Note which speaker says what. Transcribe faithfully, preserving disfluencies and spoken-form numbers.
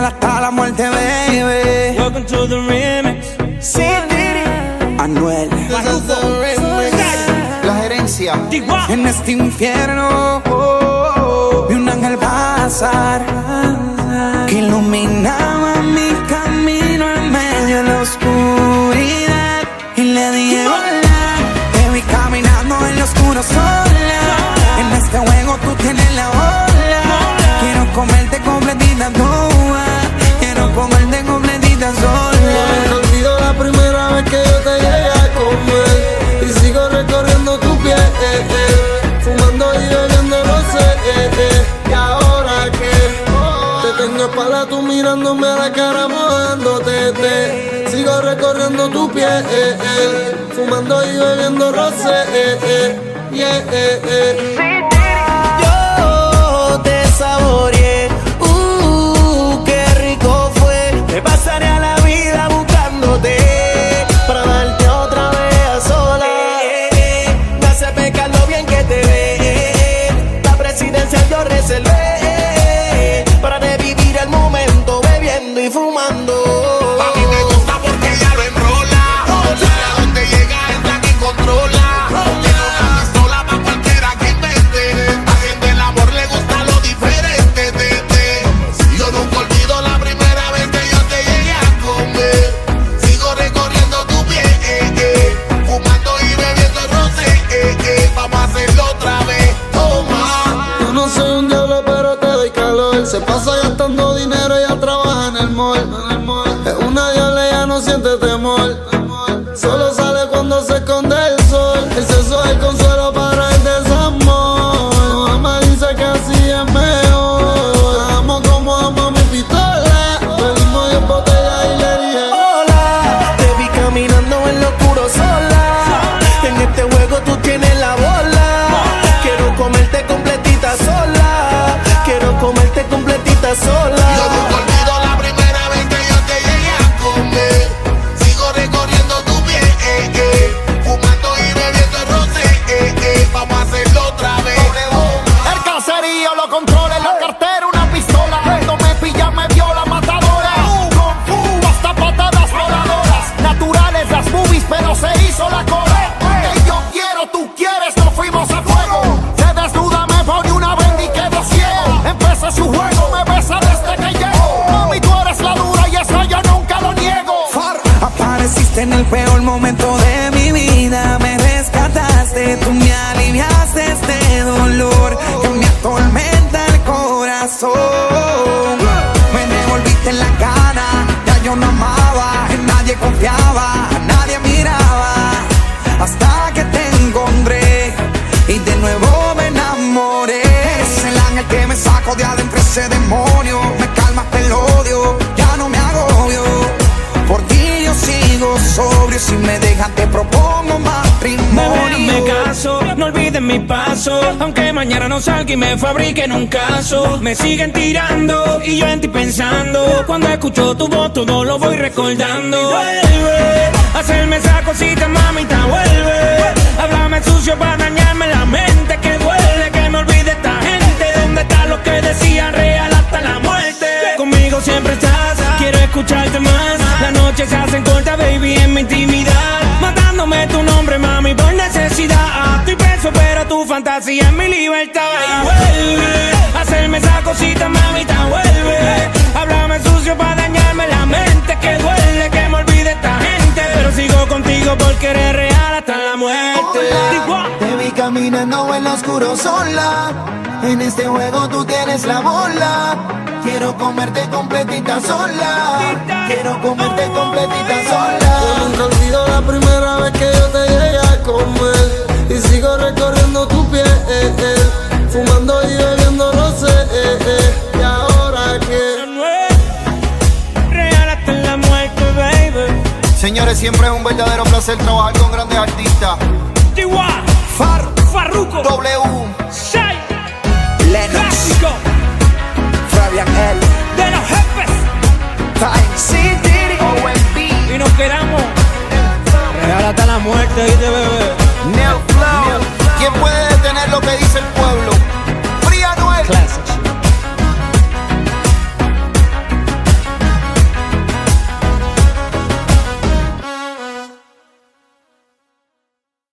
Speaker 1: real hasta la muerte, baby.
Speaker 2: Welcome to the remix.
Speaker 1: Sí, Anuel.
Speaker 3: La gerencia.
Speaker 1: En este infierno oh, vi un ángel pasar que iluminaba mi camino en medio de la oscuridad. Y le dije hola, te vi caminando en lo oscuro sola. En este juego tú tienes la ola. Quiero comerte completita toda. Quiero comerte completita sola.
Speaker 3: No olvido la primera vez que yo te llegué a comer. Y sigo recorriendo tu piel, eh, eh, fumando y bebiendo rosé, eh, eh. Y ahora que te tengo espalda, tú mirándome a la cara, mojándote, te. Sigo recorriendo tu piel, eh, eh, fumando y bebiendo rosé, eh, eh. Yeah, eh, eh.
Speaker 4: Yo te saboreé, uh, qué rico fue. Me pasaré a la vida buscándote para darte otra vez a sola. Me hace pecar lo bien que te ve. La presidencia yo reservé para revivir el momento bebiendo y fumando.
Speaker 5: A mí me gusta porque ella lo enrola. A donde llega es la que controla. Tiene una pistola pa' cualquiera que invente. Haciendo el amor le gusta lo diferente. De, de. Yo nunca olvido la primera vez que yo te llegué a comer. Sigo recorriendo tu piel, eh, eh, fumando y bebiendo rosé, eh, eh. Vamos a hacerlo otra vez, toma.
Speaker 3: Yo no soy un diablo, pero te doy calor. Se pasa gastando dinero, ella trabaja en el mall. Es una diabla, ella no siente temor. Solo sale cuando se esconde el sol. El sexo es el consuelo para el desamor. Mamá dice que así es mejor. La amo como amo mi pistola. Pedimos diez botellas y le dije
Speaker 4: Hola, te vi caminando en lo oscuro sola. En este juego tú tienes la bola. Quiero comerte completita sola. Quiero comerte completita sola.
Speaker 5: Yo nunca olvido la primera vez que yo te llegué a comer. Sigo recorriendo tu piel, eh, eh, fumando y bebiendo rosé, eh, eh. Vamos a hacerlo otra vez.
Speaker 4: El caserío lo controla en la cartera, una pistola. Cuando me pilla me viola, matadora. Kung fu, hasta patadas voladoras. Naturales las movies, pero se hizo la cola. Que yo quiero, tú quieres, nos fuimos a fuego. Se desnuda, me pone una venda y quedo ciego. Empieza su juego, me besa desde que llego. Mami, tú eres la dura y eso yo nunca lo niego.
Speaker 1: Apareciste en el peor momento de mi vida. Me rescataste, tú me aliviaste este dolor que me atormenta el corazón. Me devolviste en la cara, ya yo no amaba, en nadie confiaba, a nadie miraba. Hasta que te encontré y de nuevo me enamoré. Eres el ángel que me saco de adentro ese demonio. Me calmaste el odio, ya no me agobio. Por ti yo sigo sobrio, si me dejas te propongo matrimonio.
Speaker 2: Me caso, no olviden mi paso. Aunque mañana no salga y me fabriquen un caso. Me siguen tirando y yo en ti pensando. Cuando escucho tu voz todo lo voy recordando. Vuelve a hacerme esa cosita, mamita, vuelve. Háblame sucio para dañarme la mente. Que duele que me olvide esta gente. ¿Dónde está lo que decían real hasta la muerte? Conmigo siempre estás, quiero escucharte más. Las noches se hacen cortas, baby, en mi intimidad. Matándome tu nombre, mami, por necesidad. Estoy preso, pero tu fantasía es mi libertad. Y vuelve a hacerme esa cosita, mamita, vuelve. Háblame sucio para dañarme la mente. Que duele que me olvide esta gente. Pero sigo contigo porque eres real hasta la muerte.
Speaker 4: Te vi caminando en lo oscuro sola. En este juego tú tienes la bola. Quiero comerte completita sola. Quiero comerte completita sola.
Speaker 3: yo nunca olvido la primera vez que yo te llegué a comer. Y sigo recorriendo tu piel, eh, eh, fumando y bebiendo rosé, eh, eh. Y ahora que
Speaker 2: real hasta la muerte, baby.
Speaker 3: señores, siempre es un verdadero placer trabajar con grandes artistas.
Speaker 2: Igual,
Speaker 1: Far,
Speaker 2: Farruko,
Speaker 3: W,
Speaker 2: Shai,
Speaker 1: Lennox,
Speaker 2: Clásico,
Speaker 1: Fabian L,
Speaker 2: de los jefes.
Speaker 1: Time City, O M B,
Speaker 2: Y nos quedamos real hasta la muerte, y te bebé.
Speaker 3: Neo Flow. ¿Quién puede detener lo que dice el pueblo?